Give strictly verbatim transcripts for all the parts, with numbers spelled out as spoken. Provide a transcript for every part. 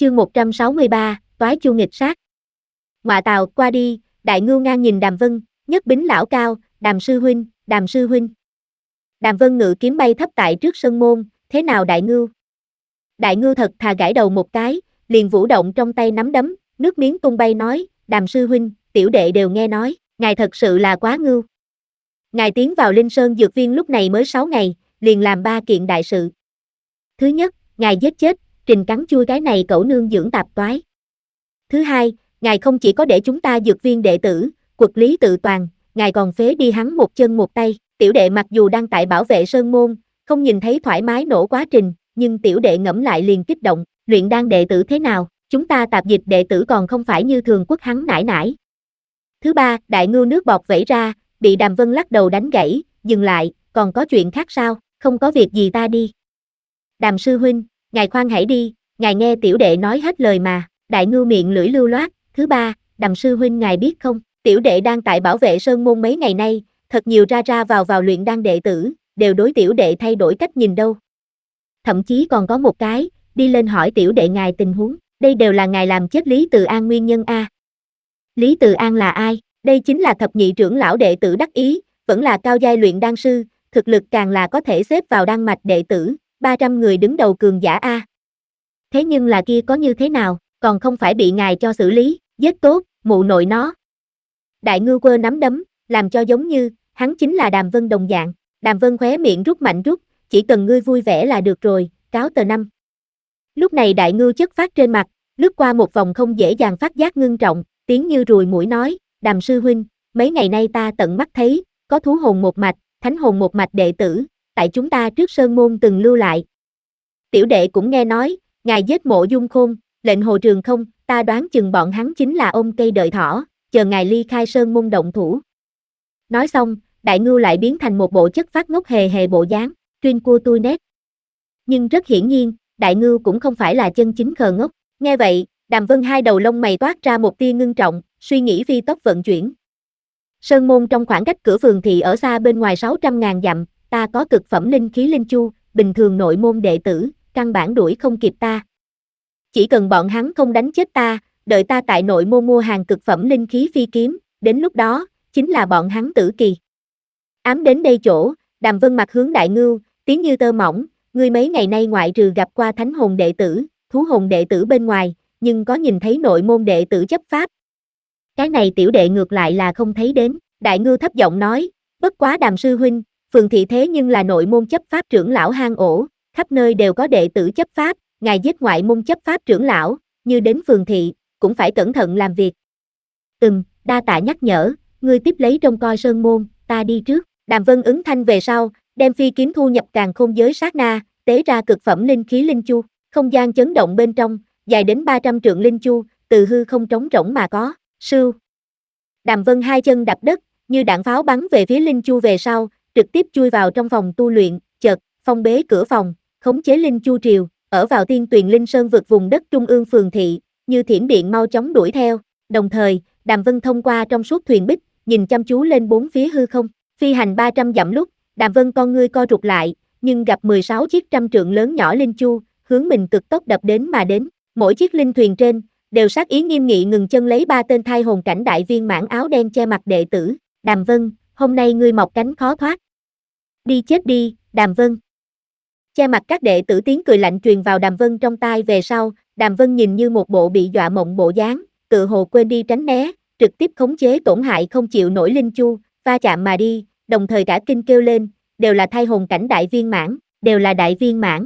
Chương một trăm sáu mươi ba, Toái chu nghịch sát. Ngoạ tào, qua đi, Đại Ngưu ngang nhìn Đàm Vân, nhất bính lão cao, Đàm sư huynh, Đàm sư huynh. Đàm Vân ngự kiếm bay thấp tại trước sân môn, thế nào Đại Ngưu? Đại Ngưu thật thà gãi đầu một cái, liền vũ động trong tay nắm đấm, nước miếng tung bay nói, Đàm sư huynh, tiểu đệ đều nghe nói, ngài thật sự là quá ngưu. Ngài tiến vào Linh Sơn Dược Viên lúc này mới sáu ngày, liền làm ba kiện đại sự. Thứ nhất, ngài giết chết Trình cắn chui cái này cẩu nương dưỡng tạp toái. Thứ hai, ngài không chỉ có để chúng ta Dược Viên đệ tử, quật lý tự toàn, ngài còn phế đi hắn một chân một tay. Tiểu đệ mặc dù đang tại bảo vệ sơn môn, không nhìn thấy thoải mái nổ quá trình, nhưng tiểu đệ ngẫm lại liền kích động, luyện đan đệ tử thế nào, chúng ta tạp dịch đệ tử còn không phải như thường quốc hắn nải nải. Thứ ba, Đại Ngưu nước bọt vẩy ra, bị Đàm Vân lắc đầu đánh gãy, dừng lại, còn có chuyện khác sao, không có việc gì ta đi. Đàm sư huynh, ngài khoan hãy đi, ngài nghe tiểu đệ nói hết lời mà. Đại Ngưu miệng lưỡi lưu loát. Thứ ba, Đàm sư huynh ngài biết không, tiểu đệ đang tại bảo vệ sơn môn mấy ngày nay, thật nhiều ra ra vào vào luyện đan đệ tử, đều đối tiểu đệ thay đổi cách nhìn đâu. Thậm chí còn có một cái, đi lên hỏi tiểu đệ ngài tình huống, đây đều là ngài làm chết Lý Từ An nguyên nhân a. Lý Từ An là ai? Đây chính là thập nhị trưởng lão đệ tử đắc ý, vẫn là cao giai luyện đan sư, thực lực càng là có thể xếp vào đan mạch đệ tử, ba trăm người đứng đầu cường giả a. Thế nhưng là kia có như thế nào, còn không phải bị ngài cho xử lý, giết tốt, mụ nội nó. Đại Ngưu quơ nắm đấm, làm cho giống như, hắn chính là Đàm Vân đồng dạng. Đàm Vân khóe miệng rút mạnh rút, chỉ cần ngươi vui vẻ là được rồi, cáo tờ năm. Lúc này Đại Ngưu chất phát trên mặt, lướt qua một vòng không dễ dàng phát giác ngưng trọng, tiếng như ruồi mũi nói, Đàm sư huynh, mấy ngày nay ta tận mắt thấy, có thú hồn một mạch, thánh hồn một mạch đệ tử, tại chúng ta trước sơn môn từng lưu lại. Tiểu đệ cũng nghe nói, ngài giết Mộ Dung Khôn, lệnh Hồ Trường Không, ta đoán chừng bọn hắn chính là ôm cây đợi thỏ, chờ ngài ly khai sơn môn động thủ. Nói xong, Đại Ngưu lại biến thành một bộ chất phát ngốc hề hề bộ dáng, chuyên cua tui nét. Nhưng rất hiển nhiên, Đại Ngưu cũng không phải là chân chính khờ ngốc. Nghe vậy, Đàm Vân hai đầu lông mày toát ra một tia ngưng trọng, suy nghĩ phi tốc vận chuyển. Sơn môn trong khoảng cách cửa phường thị ở xa bên ngoài sáu trăm ngàn dặm, ta có cực phẩm linh khí linh chu, bình thường nội môn đệ tử, căn bản đuổi không kịp ta. Chỉ cần bọn hắn không đánh chết ta, đợi ta tại nội môn mua hàng cực phẩm linh khí phi kiếm, đến lúc đó, chính là bọn hắn tử kỳ. Ám đến đây chỗ, Đàm Vân mặt hướng Đại Ngưu, tiếng như tơ mỏng, ngươi mấy ngày nay ngoại trừ gặp qua thánh hồn đệ tử, thú hồn đệ tử bên ngoài, nhưng có nhìn thấy nội môn đệ tử chấp pháp. Cái này tiểu đệ ngược lại là không thấy đến. Đại Ngưu thấp giọng nói, bất quá Đàm sư huynh, phường thị thế nhưng là nội môn chấp pháp trưởng lão hang ổ, khắp nơi đều có đệ tử chấp pháp, ngài giết ngoại môn chấp pháp trưởng lão, như đến phường thị, cũng phải cẩn thận làm việc. Ừm, đa tạ nhắc nhở, ngươi tiếp lấy trông coi sơn môn, ta đi trước. Đàm Vân ứng thanh về sau, đem phi kiếm thu nhập càn khôn giới sát na, tế ra cực phẩm linh khí linh chu, không gian chấn động bên trong, dài đến ba trăm trượng linh chu, từ hư không trống rỗng mà có, sưu. Đàm Vân hai chân đạp đất, như đạn pháo bắn về phía linh chu về sau, trực tiếp chui vào trong phòng tu luyện, chợt, phong bế cửa phòng, khống chế linh chu triều, ở vào Thiên Tuyền Linh Sơn vực vùng đất trung ương phường thị, như thiểm điện mau chóng đuổi theo, đồng thời, Đàm Vân thông qua trong suốt thuyền bích, nhìn chăm chú lên bốn phía hư không, phi hành ba trăm dặm lúc, Đàm Vân con ngươi co rụt lại, nhưng gặp mười sáu chiếc trăm trượng lớn nhỏ linh chu, hướng mình cực tốc đập đến mà đến, mỗi chiếc linh thuyền trên, đều sát ý nghiêm nghị ngừng chân lấy ba tên thai hồn cảnh đại viên mãn áo đen che mặt đệ tử, Đàm Vân, hôm nay ngươi mọc cánh khó thoát. Đi chết đi, Đàm Vân. Che mặt các đệ tử tiếng cười lạnh truyền vào Đàm Vân trong tai về sau, Đàm Vân nhìn như một bộ bị dọa mộng bộ dáng, tự hồ quên đi tránh né, trực tiếp khống chế tổn hại không chịu nổi linh chu, va chạm mà đi, đồng thời cả kinh kêu lên, đều là thai hồn cảnh đại viên mãn, đều là đại viên mãn.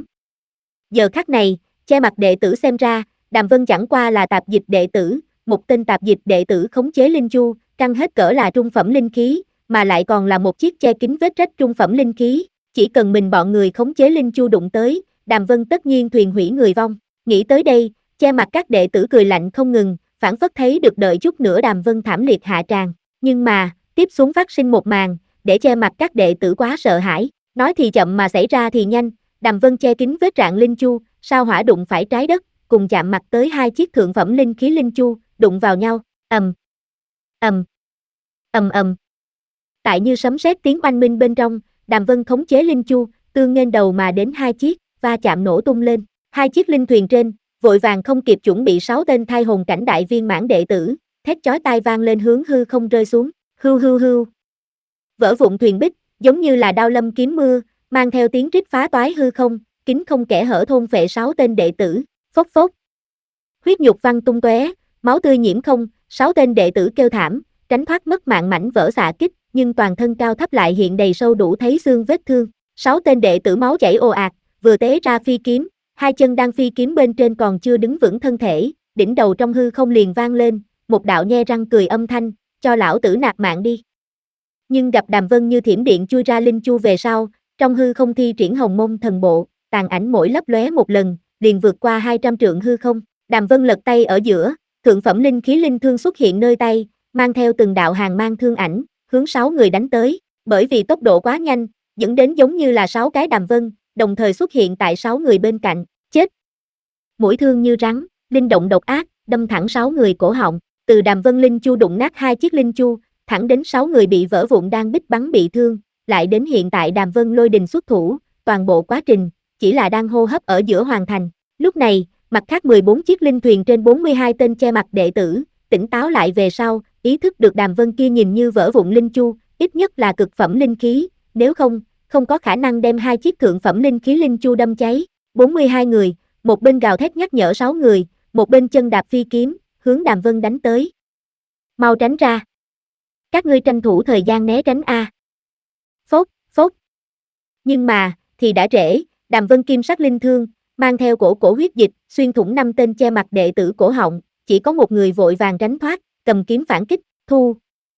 Giờ khắc này, che mặt đệ tử xem ra, Đàm Vân chẳng qua là tạp dịch đệ tử, một tên tạp dịch đệ tử khống chế linh chu, căng hết cỡ là trung phẩm linh khí, mà lại còn là một chiếc che kín vết rách trung phẩm linh khí, chỉ cần mình bọn người khống chế linh chu đụng tới, Đàm Vân tất nhiên thuyền hủy người vong. Nghĩ tới đây, che mặt các đệ tử cười lạnh không ngừng, phản phất thấy được đợi chút nữa Đàm Vân thảm liệt hạ tràng, nhưng mà, tiếp xuống phát sinh một màn, để che mặt các đệ tử quá sợ hãi, nói thì chậm mà xảy ra thì nhanh, Đàm Vân che kín vết rạn linh chu, sao hỏa đụng phải trái đất, cùng chạm mặt tới hai chiếc thượng phẩm linh khí linh chu, đụng vào nhau, ầm, ầm, ầm ầm. Tại như sấm sét tiếng oanh minh bên trong, Đàm Vân khống chế linh chu, tương nghênh đầu mà đến hai chiếc, va chạm nổ tung lên, hai chiếc linh thuyền trên, vội vàng không kịp chuẩn bị sáu tên thai hồn cảnh đại viên mãn đệ tử, thét chói tai vang lên hướng hư không rơi xuống, hưu hưu hưu. Vỡ vụn thuyền bích, giống như là đao lâm kiếm mưa, mang theo tiếng rít phá toái hư không, kín không kẽ hở thôn phệ sáu tên đệ tử, phốc phốc. Huyết nhục văng tung tóe, máu tươi nhiễm không, sáu tên đệ tử kêu thảm, tránh thoát mất mạng mảnh vỡ xạ kích, nhưng toàn thân cao thấp lại hiện đầy sâu đủ thấy xương vết thương. Sáu tên đệ tử máu chảy ồ ạt, vừa tế ra phi kiếm, hai chân đang phi kiếm bên trên còn chưa đứng vững thân thể, đỉnh đầu trong hư không liền vang lên, một đạo nhe răng cười âm thanh, cho lão tử nạp mạng đi. Nhưng gặp Đàm Vân như thiểm điện chui ra linh chu về sau, trong hư không thi triển hồng môn thần bộ, tàn ảnh mỗi lấp lóe một lần, liền vượt qua hai trăm trượng hư không. Đàm Vân lật tay ở giữa, thượng phẩm linh khí linh thương xuất hiện nơi tay, mang theo từng đạo hàng mang thương ảnh, hướng sáu người đánh tới, bởi vì tốc độ quá nhanh, dẫn đến giống như là sáu cái Đàm Vân, đồng thời xuất hiện tại sáu người bên cạnh, chết. Mũi thương như rắn, linh động độc ác, đâm thẳng sáu người cổ họng, từ Đàm Vân linh chu đụng nát hai chiếc linh chu, thẳng đến sáu người bị vỡ vụn đang bích bắn bị thương, lại đến hiện tại Đàm Vân lôi đình xuất thủ, toàn bộ quá trình, chỉ là đang hô hấp ở giữa hoàn thành. Lúc này, mặt khác mười bốn chiếc linh thuyền trên bốn mươi hai tên che mặt đệ tử, tỉnh táo lại về sau, ý thức được Đàm Vân kia nhìn như vỡ vụn linh chu, ít nhất là cực phẩm linh khí, nếu không, không có khả năng đem hai chiếc thượng phẩm linh khí linh chu đâm cháy. bốn mươi hai người, một bên gào thét nhắc nhở sáu người, một bên chân đạp phi kiếm, hướng Đàm Vân đánh tới. Mau tránh ra. Các ngươi tranh thủ thời gian né tránh a. Phốt, phốt. Nhưng mà, thì đã trễ, Đàm Vân kim sắc linh thương, mang theo cổ cổ huyết dịch, xuyên thủng năm tên che mặt đệ tử cổ họng, chỉ có một người vội vàng tránh thoát, cầm kiếm phản kích, thu.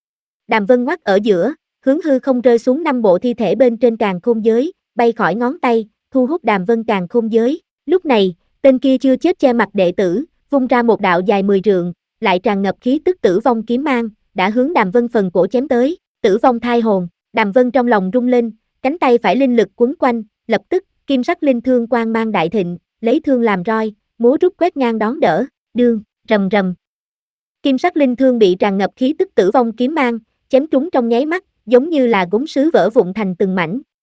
Đàm Vân ngoắt ở giữa, hướng hư không rơi xuống năm bộ thi thể bên trên càn khôn giới, bay khỏi ngón tay, thu hút Đàm Vân càn khôn giới. Lúc này, tên kia chưa chết che mặt đệ tử, vung ra một đạo dài mười trượng, lại tràn ngập khí tức tử vong kiếm mang, đã hướng Đàm Vân phần cổ chém tới, tử vong thai hồn. Đàm Vân trong lòng rung lên, cánh tay phải linh lực quấn quanh, lập tức, kim sắc linh thương quang mang đại thịnh, lấy thương làm roi, múa rút quét ngang đón đỡ, đương, rầm rầm. Kim sắc linh thương bị tràn ngập khí tức tử vong kiếm mang, chém trúng trong nháy mắt, giống như là gốm sứ vỡ vụn thành từng mảnh,